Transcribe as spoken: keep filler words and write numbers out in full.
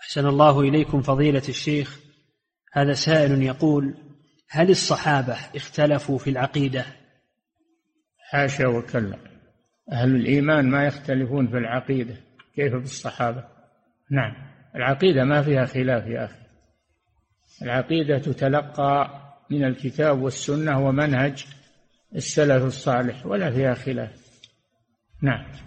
أحسن الله إليكم فضيلة الشيخ. هذا سائل يقول: هل الصحابة اختلفوا في العقيدة؟ حاشا وكلا، أهل الإيمان ما يختلفون في العقيدة، كيف بالصحابة؟ نعم، العقيدة ما فيها خلاف يا أخي، العقيدة تتلقى من الكتاب والسنة ومنهج السلف الصالح ولا فيها خلاف. نعم.